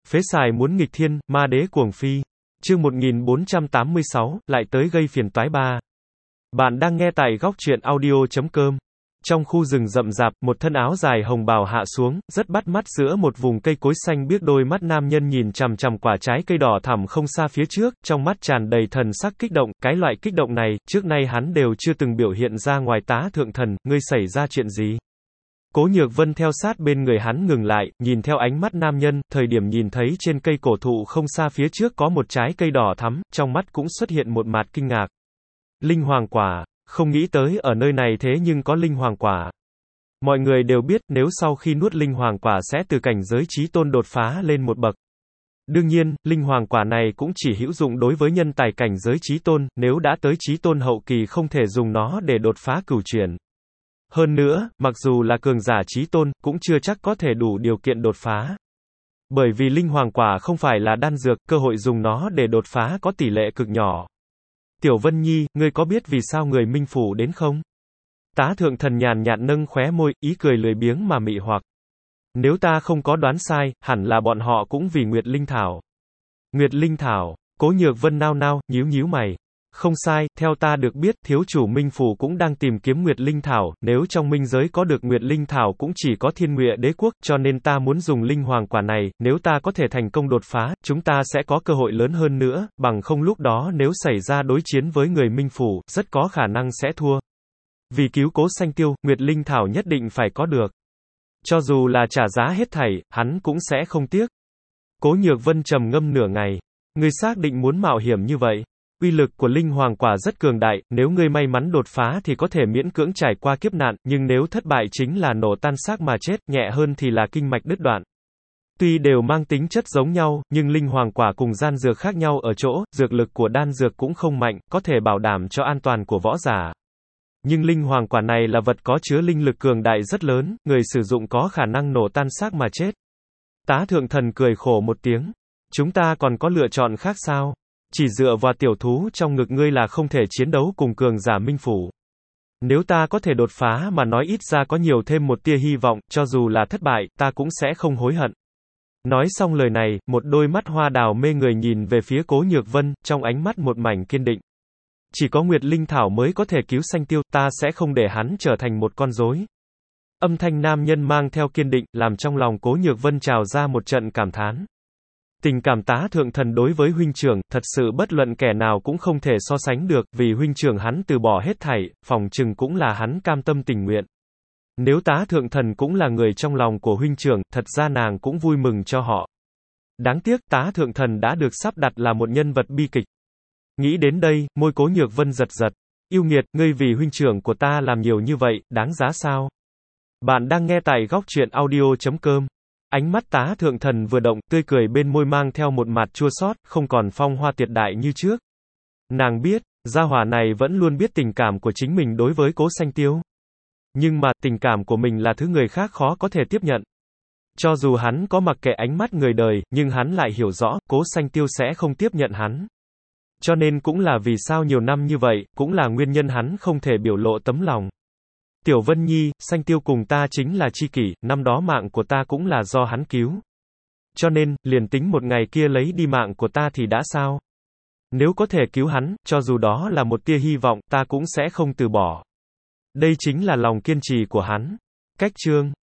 Phế xài muốn nghịch thiên, ma đế cuồng phi. Chương 1486, lại tới gây phiền toái ba. Bạn đang nghe tại góc truyện audio.com. Trong khu rừng rậm rạp, một thân áo dài hồng bào hạ xuống, rất bắt mắt giữa một vùng cây cối xanh biếc. Đôi mắt nam nhân nhìn chằm chằm quả trái cây đỏ thẳm không xa phía trước, trong mắt tràn đầy thần sắc kích động. Cái loại kích động này, trước nay hắn đều chưa từng biểu hiện ra ngoài. Tá thượng thần, ngươi xảy ra chuyện gì? Cố Nhược Vân theo sát bên người hắn ngừng lại, nhìn theo ánh mắt nam nhân, thời điểm nhìn thấy trên cây cổ thụ không xa phía trước có một trái cây đỏ thắm, trong mắt cũng xuất hiện một mạt kinh ngạc. Linh hoàng quả, không nghĩ tới ở nơi này thế nhưng có linh hoàng quả. Mọi người đều biết, nếu sau khi nuốt linh hoàng quả sẽ từ cảnh giới chí tôn đột phá lên một bậc. Đương nhiên, linh hoàng quả này cũng chỉ hữu dụng đối với nhân tài cảnh giới chí tôn, nếu đã tới chí tôn hậu kỳ không thể dùng nó để đột phá cửu chuyển. Hơn nữa, mặc dù là cường giả chí tôn, cũng chưa chắc có thể đủ điều kiện đột phá. Bởi vì linh hoàng quả không phải là đan dược, cơ hội dùng nó để đột phá có tỷ lệ cực nhỏ. Tiểu Vân Nhi, ngươi có biết vì sao người Minh Phủ đến không? Tá thượng thần nhàn nhạt nâng khóe môi, ý cười lười biếng mà mị hoặc. Nếu ta không có đoán sai, hẳn là bọn họ cũng vì Nguyệt Linh Thảo. Nguyệt Linh Thảo, Cố Nhược Vân nao nao, nhíu mày. Không sai, theo ta được biết, thiếu chủ Minh Phủ cũng đang tìm kiếm Nguyệt Linh Thảo, nếu trong minh giới có được Nguyệt Linh Thảo cũng chỉ có Thiên Ngụy Đế quốc, cho nên ta muốn dùng linh hoàng quả này, nếu ta có thể thành công đột phá, chúng ta sẽ có cơ hội lớn hơn nữa, bằng không lúc đó nếu xảy ra đối chiến với người Minh Phủ, rất có khả năng sẽ thua. Vì cứu Cố Sanh Tiêu, Nguyệt Linh Thảo nhất định phải có được. Cho dù là trả giá hết thảy, hắn cũng sẽ không tiếc. Cố Nhược Vân trầm ngâm nửa ngày. Ngươi xác định muốn mạo hiểm như vậy? Uy lực của linh hoàng quả rất cường đại, nếu ngươi may mắn đột phá thì có thể miễn cưỡng trải qua kiếp nạn, nhưng nếu thất bại chính là nổ tan xác mà chết, nhẹ hơn thì là kinh mạch đứt đoạn. Tuy đều mang tính chất giống nhau, nhưng linh hoàng quả cùng đan dược khác nhau ở chỗ, dược lực của đan dược cũng không mạnh, có thể bảo đảm cho an toàn của võ giả. Nhưng linh hoàng quả này là vật có chứa linh lực cường đại rất lớn, người sử dụng có khả năng nổ tan xác mà chết. Tá thượng thần cười khổ một tiếng. Chúng ta còn có lựa chọn khác sao? Chỉ dựa vào tiểu thú trong ngực ngươi là không thể chiến đấu cùng cường giả Minh Phủ. Nếu ta có thể đột phá mà nói ít ra có nhiều thêm một tia hy vọng, cho dù là thất bại, ta cũng sẽ không hối hận. Nói xong lời này, một đôi mắt hoa đào mê người nhìn về phía Cố Nhược Vân, trong ánh mắt một mảnh kiên định. Chỉ có Nguyệt Linh Thảo mới có thể cứu Sanh Tiêu, ta sẽ không để hắn trở thành một con rối. Âm thanh nam nhân mang theo kiên định, làm trong lòng Cố Nhược Vân trào ra một trận cảm thán. Tình cảm tá thượng thần đối với huynh trưởng, thật sự bất luận kẻ nào cũng không thể so sánh được, vì huynh trưởng hắn từ bỏ hết thảy, phòng chừng cũng là hắn cam tâm tình nguyện. Nếu tá thượng thần cũng là người trong lòng của huynh trưởng, thật ra nàng cũng vui mừng cho họ. Đáng tiếc, tá thượng thần đã được sắp đặt là một nhân vật bi kịch. Nghĩ đến đây, môi Cố Nhược Vân giật giật. Yêu nghiệt, ngươi vì huynh trưởng của ta làm nhiều như vậy, đáng giá sao? Bạn đang nghe tại góc truyện audio.com. Ánh mắt tá thượng thần vừa động, tươi cười bên môi mang theo một mạt chua xót, không còn phong hoa tuyệt đại như trước. Nàng biết, gia hỏa này vẫn luôn biết tình cảm của chính mình đối với Cố Sanh Tiêu. Nhưng mà, tình cảm của mình là thứ người khác khó có thể tiếp nhận. Cho dù hắn có mặc kệ ánh mắt người đời, nhưng hắn lại hiểu rõ, Cố Sanh Tiêu sẽ không tiếp nhận hắn. Cho nên cũng là vì sao nhiều năm như vậy, cũng là nguyên nhân hắn không thể biểu lộ tấm lòng. Tiểu Vân Nhi, Sanh Tiêu cùng ta chính là tri kỷ, năm đó mạng của ta cũng là do hắn cứu. Cho nên, liền tính một ngày kia lấy đi mạng của ta thì đã sao? Nếu có thể cứu hắn, cho dù đó là một tia hy vọng, ta cũng sẽ không từ bỏ. Đây chính là lòng kiên trì của hắn. Cách chương